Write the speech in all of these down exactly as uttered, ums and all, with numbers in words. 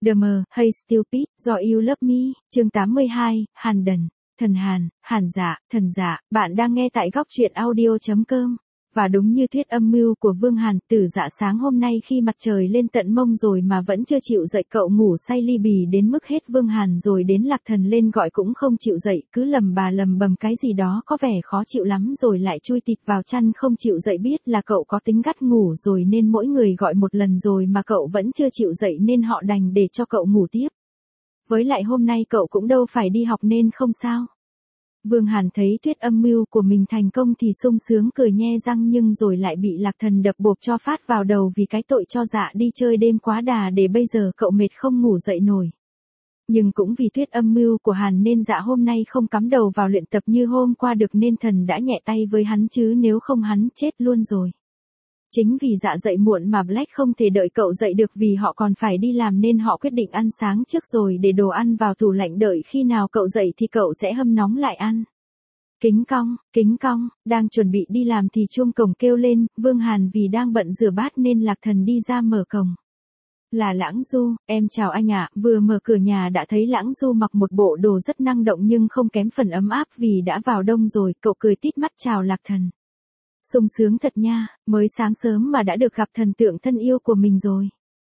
The Mờ, Hey Stupid, Do You Love Me, chương tám mươi hai, Hàn Đần, Thần Hàn, Hàn Dạ, Thần Dạ, bạn đang nghe tại góc truyện audio.com. Và đúng như thuyết âm mưu của Vương Hàn, Tử Dạ sáng hôm nay khi mặt trời lên tận mông rồi mà vẫn chưa chịu dậy, cậu ngủ say ly bì đến mức hết Vương Hàn rồi đến Lạc Thần lên gọi cũng không chịu dậy, cứ lầm bà lầm bầm cái gì đó có vẻ khó chịu lắm rồi lại chui tịt vào chăn không chịu dậy, biết là cậu có tính gắt ngủ rồi nên mỗi người gọi một lần rồi mà cậu vẫn chưa chịu dậy nên họ đành để cho cậu ngủ tiếp. Với lại hôm nay cậu cũng đâu phải đi học nên không sao. Vương Hàn thấy thuyết âm mưu của mình thành công thì sung sướng cười nhe răng, nhưng rồi lại bị Lạc Thần đập bộp cho phát vào đầu vì cái tội cho Dạ đi chơi đêm quá đà để bây giờ cậu mệt không ngủ dậy nổi. Nhưng cũng vì thuyết âm mưu của Hàn nên Dạ hôm nay không cắm đầu vào luyện tập như hôm qua được nên thần đã nhẹ tay với hắn chứ nếu không hắn chết luôn rồi. Chính vì Dạ dậy muộn mà Black không thể đợi cậu dậy được vì họ còn phải đi làm nên họ quyết định ăn sáng trước rồi để đồ ăn vào tủ lạnh đợi khi nào cậu dậy thì cậu sẽ hâm nóng lại ăn. Kính cong, kính cong, đang chuẩn bị đi làm thì chuông cổng kêu lên, Vương Hàn vì đang bận rửa bát nên Lạc Thần đi ra mở cổng. Là Lãng Du, em chào anh ạ, vừa mở cửa nhà đã thấy Lãng Du mặc một bộ đồ rất năng động nhưng không kém phần ấm áp vì đã vào đông rồi, cậu cười tít mắt chào Lạc Thần. Sung sướng thật nha, mới sáng sớm mà đã được gặp thần tượng thân yêu của mình rồi.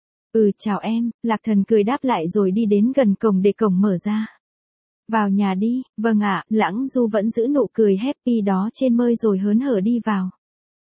Ừ chào em, Lạc Thần cười đáp lại rồi đi đến gần cổng để cổng mở ra. Vào nhà đi, vâng ạ, Lãng Du vẫn giữ nụ cười happy đó trên môi rồi hớn hở đi vào.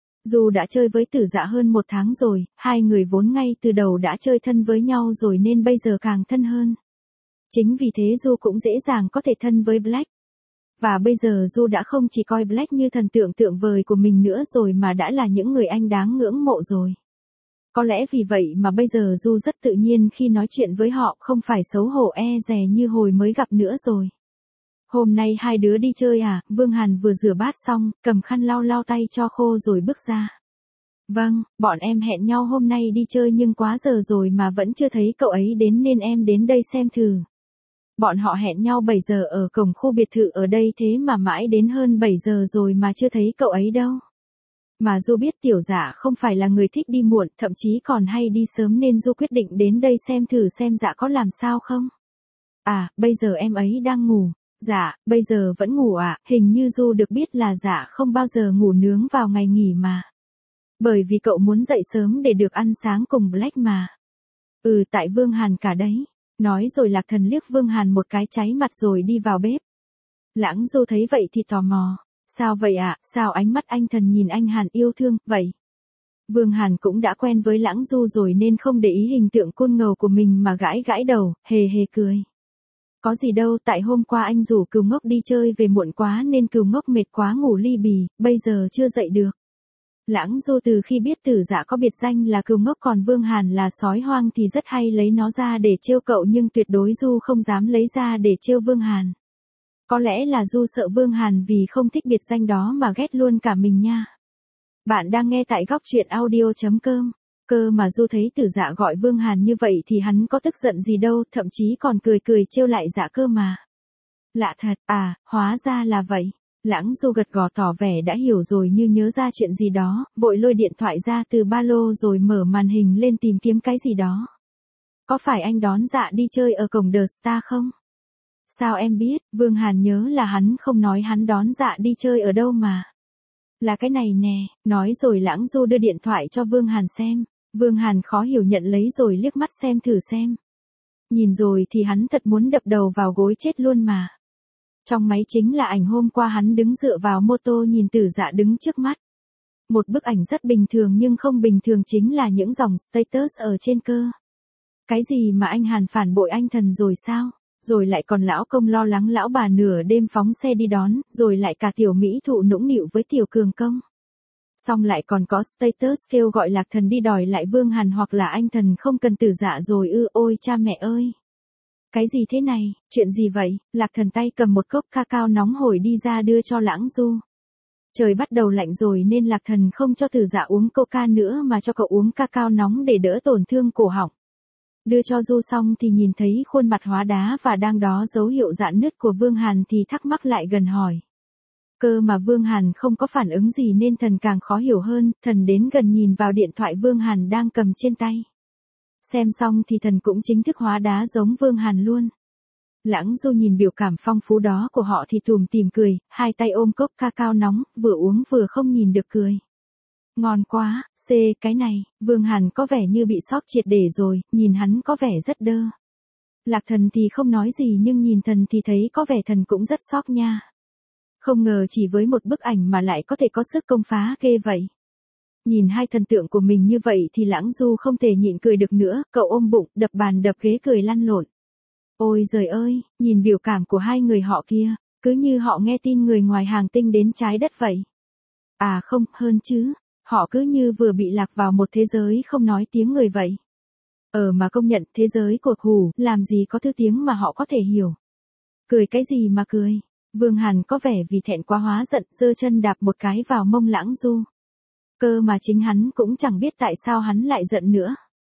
Du đã chơi với Tử Dạ hơn một tháng rồi, hai người vốn ngay từ đầu đã chơi thân với nhau rồi nên bây giờ càng thân hơn. Chính vì thế Du cũng dễ dàng có thể thân với Black. Và bây giờ Du đã không chỉ coi Black như thần tượng tượng vời của mình nữa rồi mà đã là những người anh đáng ngưỡng mộ rồi. Có lẽ vì vậy mà bây giờ Du rất tự nhiên khi nói chuyện với họ, không phải xấu hổ e dè như hồi mới gặp nữa rồi. Hôm nay hai đứa đi chơi à? Vương Hàn vừa rửa bát xong, cầm khăn lau lau tay cho khô rồi bước ra. Vâng, bọn em hẹn nhau hôm nay đi chơi nhưng quá giờ rồi mà vẫn chưa thấy cậu ấy đến nên em đến đây xem thử. Bọn họ hẹn nhau bảy giờ ở cổng khu biệt thự ở đây thế mà mãi đến hơn bảy giờ rồi mà chưa thấy cậu ấy đâu. Mà Du biết Tiểu Dạ không phải là người thích đi muộn, thậm chí còn hay đi sớm nên Du quyết định đến đây xem thử xem Dạ có làm sao không. À, bây giờ em ấy đang ngủ. Dạ, bây giờ vẫn ngủ à, hình như Du được biết là Dạ không bao giờ ngủ nướng vào ngày nghỉ mà. Bởi vì cậu muốn dậy sớm để được ăn sáng cùng Black mà. Ừ tại Vương Hàn cả đấy. Nói rồi Lạc Thần liếc Vương Hàn một cái cháy mặt rồi đi vào bếp. Lãng Du thấy vậy thì tò mò. Sao vậy ạ, à? Sao ánh mắt anh thần nhìn anh Hàn yêu thương, vậy? Vương Hàn cũng đã quen với Lãng Du rồi nên không để ý hình tượng côn ngầu của mình mà gãi gãi đầu, hề hề cười. Có gì đâu, tại hôm qua anh rủ Cừu Ngốc đi chơi về muộn quá nên Cừu Ngốc mệt quá ngủ ly bì, bây giờ chưa dậy được. Lãng Du từ khi biết Tử Dạ có biệt danh là Cừu Ngốc còn Vương Hàn là sói hoang thì rất hay lấy nó ra để trêu cậu, nhưng tuyệt đối Du không dám lấy ra để trêu Vương Hàn. Có lẽ là Du sợ Vương Hàn vì không thích biệt danh đó mà ghét luôn cả mình nha. Bạn đang nghe tại góc truyện audio.com. Cơ mà Du thấy Tử Dạ gọi Vương Hàn như vậy thì hắn có tức giận gì đâu, thậm chí còn cười cười trêu lại Dạ cơ mà. Lạ thật, à, hóa ra là vậy. Lãng Du gật gò tỏ vẻ đã hiểu rồi như nhớ ra chuyện gì đó, vội lôi điện thoại ra từ ba lô rồi mở màn hình lên tìm kiếm cái gì đó. Có phải anh đón Dạ đi chơi ở cổng The Star không? Sao em biết? Vương Hàn nhớ là hắn không nói hắn đón Dạ đi chơi ở đâu mà. Là cái này nè, nói rồi Lãng Du đưa điện thoại cho Vương Hàn xem. Vương Hàn khó hiểu nhận lấy rồi liếc mắt xem thử xem. Nhìn rồi thì hắn thật muốn đập đầu vào gối chết luôn mà. Trong máy chính là ảnh hôm qua hắn đứng dựa vào mô tô nhìn Tử Dạ đứng trước mắt. Một bức ảnh rất bình thường nhưng không bình thường chính là những dòng status ở trên cơ. Cái gì mà anh Hàn phản bội anh thần rồi sao? Rồi lại còn lão công lo lắng lão bà nửa đêm phóng xe đi đón, rồi lại cả tiểu mỹ thụ nũng nịu với tiểu cường công. Xong lại còn có status kêu gọi Lạc Thần đi đòi lại Vương Hàn hoặc là anh thần không cần Tử Dạ rồi ư, ôi cha mẹ ơi. Cái gì thế này, chuyện gì vậy? Lạc Thần tay cầm một cốc cacao nóng hổi đi ra đưa cho Lãng Du. Trời bắt đầu lạnh rồi nên Lạc Thần không cho Tử Dạ uống coca nữa mà cho cậu uống cacao nóng để đỡ tổn thương cổ họng. Đưa cho Du xong thì nhìn thấy khuôn mặt hóa đá và đang đó dấu hiệu rạn nứt của Vương Hàn thì thắc mắc lại gần hỏi. Cơ mà Vương Hàn không có phản ứng gì nên thần càng khó hiểu hơn, thần đến gần nhìn vào điện thoại Vương Hàn đang cầm trên tay. Xem xong thì thần cũng chính thức hóa đá giống Vương Hàn luôn. Lãng Du nhìn biểu cảm phong phú đó của họ thì tủm tỉm cười, hai tay ôm cốc cacao nóng, vừa uống vừa không nhìn được cười. Ngon quá, c cái này, Vương Hàn có vẻ như bị sốc triệt để rồi, nhìn hắn có vẻ rất đơ. Lạc Thần thì không nói gì nhưng nhìn thần thì thấy có vẻ thần cũng rất sốc nha. Không ngờ chỉ với một bức ảnh mà lại có thể có sức công phá ghê vậy. Nhìn hai thần tượng của mình như vậy thì Lãng Du không thể nhịn cười được nữa, cậu ôm bụng, đập bàn đập ghế cười lăn lộn. Ôi giời ơi, nhìn biểu cảm của hai người họ kia, cứ như họ nghe tin người ngoài hành tinh đến trái đất vậy. À không, hơn chứ, họ cứ như vừa bị lạc vào một thế giới không nói tiếng người vậy. Ờ mà công nhận thế giới của Hủ, làm gì có thứ tiếng mà họ có thể hiểu. Cười cái gì mà cười, Vương Hàn có vẻ vì thẹn quá hóa giận, giơ chân đạp một cái vào mông Lãng Du. Cơ mà chính hắn cũng chẳng biết tại sao hắn lại giận nữa.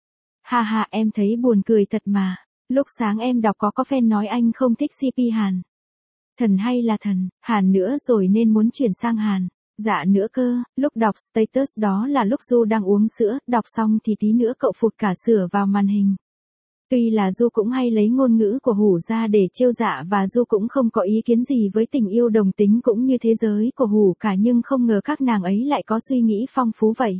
Ha ha, em thấy buồn cười thật mà. Lúc sáng em đọc có có fan nói anh không thích xê pê Hàn. Thần hay là thần, Hàn nữa rồi nên muốn chuyển sang Hàn. Dạ nữa cơ, lúc đọc status đó là lúc Du đang uống sữa, đọc xong thì tí nữa cậu phụt cả sữa vào màn hình. Tuy là Du cũng hay lấy ngôn ngữ của Hủ ra để trêu dạ và Du cũng không có ý kiến gì với tình yêu đồng tính cũng như thế giới của Hủ cả, nhưng không ngờ các nàng ấy lại có suy nghĩ phong phú vậy.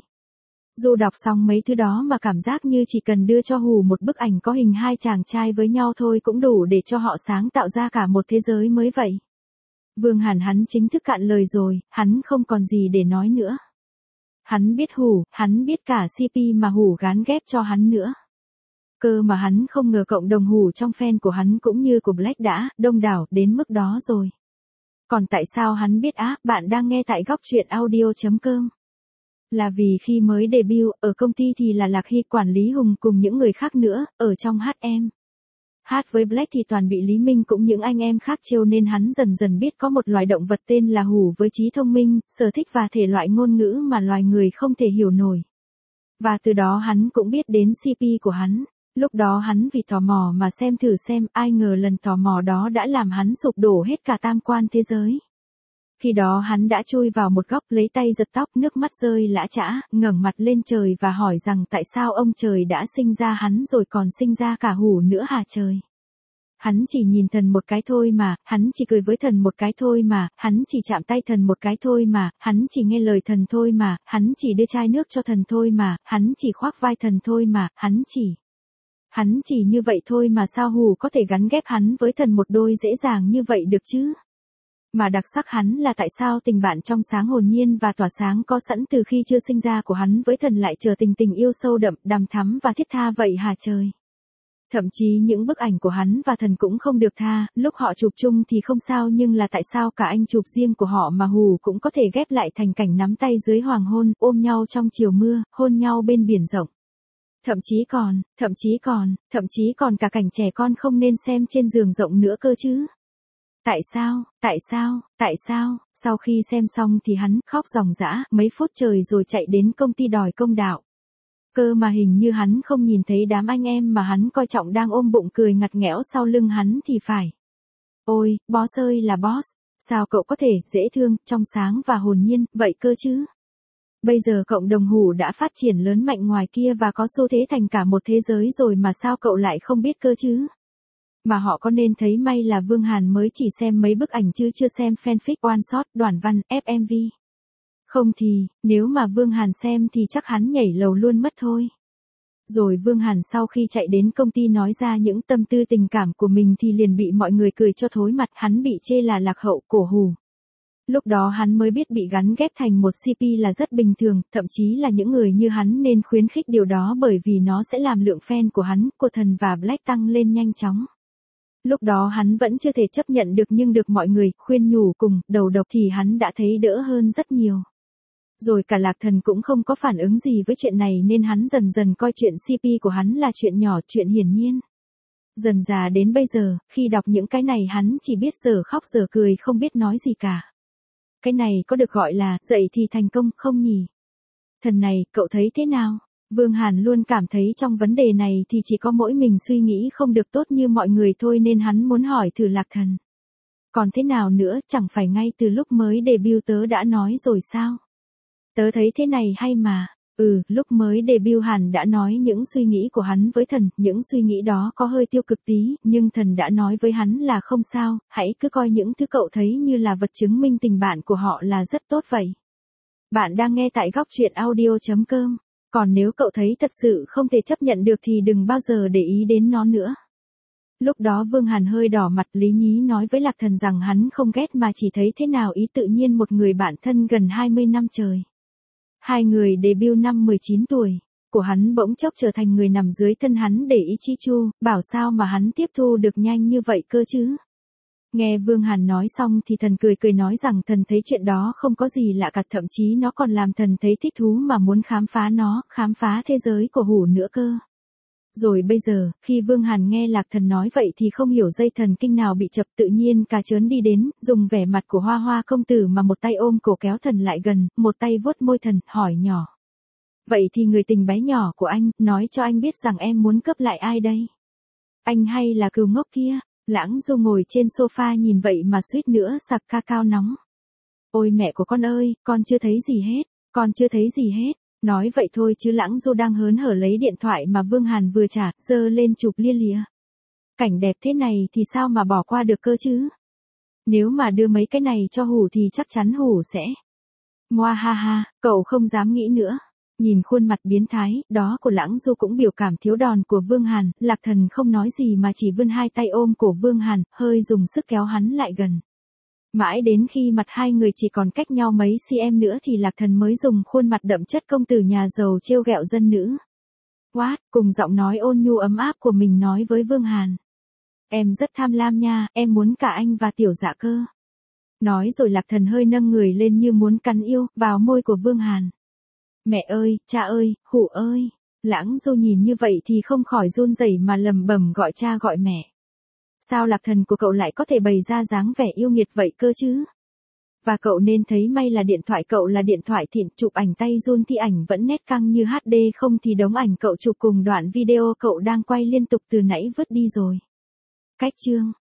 Du đọc xong mấy thứ đó mà cảm giác như chỉ cần đưa cho Hủ một bức ảnh có hình hai chàng trai với nhau thôi cũng đủ để cho họ sáng tạo ra cả một thế giới mới vậy. Vương Hàn hắn chính thức cạn lời rồi, hắn không còn gì để nói nữa. Hắn biết Hủ, hắn biết cả xê pê mà Hủ gán ghép cho hắn nữa. Cơ mà hắn không ngờ cộng đồng Hủ trong fan của hắn cũng như của Black đã đông đảo đến mức đó rồi. Còn tại sao hắn biết á, bạn đang nghe tại góc truyện audio chấm com. Là vì khi mới debut, ở công ty thì là Lạc Hy, quản lý Hùng cùng những người khác nữa, ở trong hát em. Hát với Black thì toàn bị Lý Minh cũng những anh em khác trêu nên hắn dần dần biết có một loài động vật tên là Hủ với trí thông minh, sở thích và thể loại ngôn ngữ mà loài người không thể hiểu nổi. Và từ đó hắn cũng biết đến xê pê của hắn. Lúc đó hắn vì tò mò mà xem thử xem, ai ngờ lần tò mò đó đã làm hắn sụp đổ hết cả tam quan thế giới. Khi đó hắn đã chui vào một góc lấy tay giật tóc, nước mắt rơi lã chã, ngẩng mặt lên trời và hỏi rằng tại sao ông trời đã sinh ra hắn rồi còn sinh ra cả Hủ nữa hả trời. Hắn chỉ nhìn thần một cái thôi mà, hắn chỉ cười với thần một cái thôi mà, hắn chỉ chạm tay thần một cái thôi mà, hắn chỉ nghe lời thần thôi mà, hắn chỉ đưa chai nước cho thần thôi mà, hắn chỉ khoác vai thần thôi mà, hắn chỉ... Hắn chỉ như vậy thôi mà sao Hủ có thể gắn ghép hắn với thần một đôi dễ dàng như vậy được chứ? Mà đặc sắc hắn là tại sao tình bạn trong sáng hồn nhiên và tỏa sáng có sẵn từ khi chưa sinh ra của hắn với thần lại trở tình tình yêu sâu đậm, đằm thắm và thiết tha vậy hả trời? Thậm chí những bức ảnh của hắn và thần cũng không được tha, lúc họ chụp chung thì không sao nhưng là tại sao cả anh chụp riêng của họ mà Hủ cũng có thể ghép lại thành cảnh nắm tay dưới hoàng hôn, ôm nhau trong chiều mưa, hôn nhau bên biển rộng. Thậm chí còn, thậm chí còn, thậm chí còn cả cảnh trẻ con không nên xem trên giường rộng nữa cơ chứ. Tại sao, tại sao, tại sao, sau khi xem xong thì hắn khóc ròng rã mấy phút trời rồi chạy đến công ty đòi công đạo. Cơ mà hình như hắn không nhìn thấy đám anh em mà hắn coi trọng đang ôm bụng cười ngặt nghẽo sau lưng hắn thì phải. Ôi, boss ơi là boss, sao cậu có thể dễ thương, trong sáng và hồn nhiên vậy cơ chứ? Bây giờ cộng đồng Hủ đã phát triển lớn mạnh ngoài kia và có xu thế thành cả một thế giới rồi mà sao cậu lại không biết cơ chứ? Mà họ có nên thấy may là Vương Hàn mới chỉ xem mấy bức ảnh chứ chưa xem fanfic, one shot, đoạn văn, ép em vê. Không thì, nếu mà Vương Hàn xem thì chắc hắn nhảy lầu luôn mất thôi. Rồi Vương Hàn sau khi chạy đến công ty nói ra những tâm tư tình cảm của mình thì liền bị mọi người cười cho thối mặt, hắn bị chê là lạc hậu, cổ hủ. Lúc đó hắn mới biết bị gắn ghép thành một xê pê là rất bình thường, thậm chí là những người như hắn nên khuyến khích điều đó bởi vì nó sẽ làm lượng fan của hắn, của thần và Black tăng lên nhanh chóng. Lúc đó hắn vẫn chưa thể chấp nhận được nhưng được mọi người khuyên nhủ cùng, đầu độc thì hắn đã thấy đỡ hơn rất nhiều. Rồi cả Lạc Thần cũng không có phản ứng gì với chuyện này nên hắn dần dần coi chuyện xê pê của hắn là chuyện nhỏ, chuyện hiển nhiên. Dần dà đến bây giờ, khi đọc những cái này hắn chỉ biết giờ khóc giờ cười không biết nói gì cả. Cái này có được gọi là dậy thì thành công không nhỉ? Thần này, cậu thấy thế nào? Vương Hàn luôn cảm thấy trong vấn đề này thì chỉ có mỗi mình suy nghĩ không được tốt như mọi người thôi nên hắn muốn hỏi thử Lạc Thần. Còn thế nào nữa, chẳng phải ngay từ lúc mới debut tớ đã nói rồi sao? Tớ thấy thế này hay mà. Ừ, lúc mới debut Hàn đã nói những suy nghĩ của hắn với thần, những suy nghĩ đó có hơi tiêu cực tí, nhưng thần đã nói với hắn là không sao, hãy cứ coi những thứ cậu thấy như là vật chứng minh tình bạn của họ là rất tốt vậy. Bạn đang nghe tại góc truyện audio chấm com, còn nếu cậu thấy thật sự không thể chấp nhận được thì đừng bao giờ để ý đến nó nữa. Lúc đó Vương Hàn hơi đỏ mặt, lý nhí nói với Lạc Thần rằng hắn không ghét mà chỉ thấy thế nào ý tự nhiên một người bạn thân gần hai mươi năm trời. Hai người debut năm mười chín tuổi, của hắn bỗng chốc trở thành người nằm dưới thân hắn để ý chi chu, bảo sao mà hắn tiếp thu được nhanh như vậy cơ chứ. Nghe Vương Hàn nói xong thì thần cười cười nói rằng thần thấy chuyện đó không có gì lạ cả, thậm chí nó còn làm thần thấy thích thú mà muốn khám phá nó, khám phá thế giới của hủ nữa cơ. Rồi bây giờ, khi Vương Hàn nghe Lạc Thần nói vậy thì không hiểu dây thần kinh nào bị chập, tự nhiên cả trớn đi đến, dùng vẻ mặt của Hoa Hoa công tử mà một tay ôm cổ kéo thần lại gần, một tay vuốt môi thần, hỏi nhỏ. Vậy thì người tình bé nhỏ của anh, nói cho anh biết rằng em muốn cướp lại ai đây? Anh hay là cừu ngốc kia? Lãng Du ngồi trên sofa nhìn vậy mà suýt nữa sặc ca cao nóng. Ôi mẹ của con ơi, con chưa thấy gì hết, con chưa thấy gì hết. Nói vậy thôi chứ Lãng Du đang hớn hở lấy điện thoại mà Vương Hàn vừa trả, giơ lên chụp lia lịa. Cảnh đẹp thế này thì sao mà bỏ qua được cơ chứ? Nếu mà đưa mấy cái này cho Hủ thì chắc chắn Hủ sẽ. Ngoa ha ha, cậu không dám nghĩ nữa. Nhìn khuôn mặt biến thái, đó của Lãng Du cũng biểu cảm thiếu đòn của Vương Hàn, Lạc Thần không nói gì mà chỉ vươn hai tay ôm cổ Vương Hàn, hơi dùng sức kéo hắn lại gần. Mãi đến khi mặt hai người chỉ còn cách nhau mấy cm nữa thì Lạc Thần mới dùng khuôn mặt đậm chất công tử nhà giàu trêu ghẹo dân nữ. What, cùng giọng nói ôn nhu ấm áp của mình nói với Vương Hàn. Em rất tham lam nha, em muốn cả anh và tiểu dạ cơ. Nói rồi Lạc Thần hơi nâng người lên như muốn cắn yêu vào môi của Vương Hàn. Mẹ ơi, cha ơi, Hủ ơi. Lãng Du nhìn như vậy thì không khỏi run rẩy mà lầm bầm gọi cha gọi mẹ. Sao Lạc Thần của cậu lại có thể bày ra dáng vẻ yêu nghiệt vậy cơ chứ? Và cậu nên thấy may là điện thoại cậu là điện thoại thịnh, chụp ảnh tay run thì ảnh vẫn nét căng như hát đê, không thì đống ảnh cậu chụp cùng đoạn video cậu đang quay liên tục từ nãy vứt đi rồi. Cách chương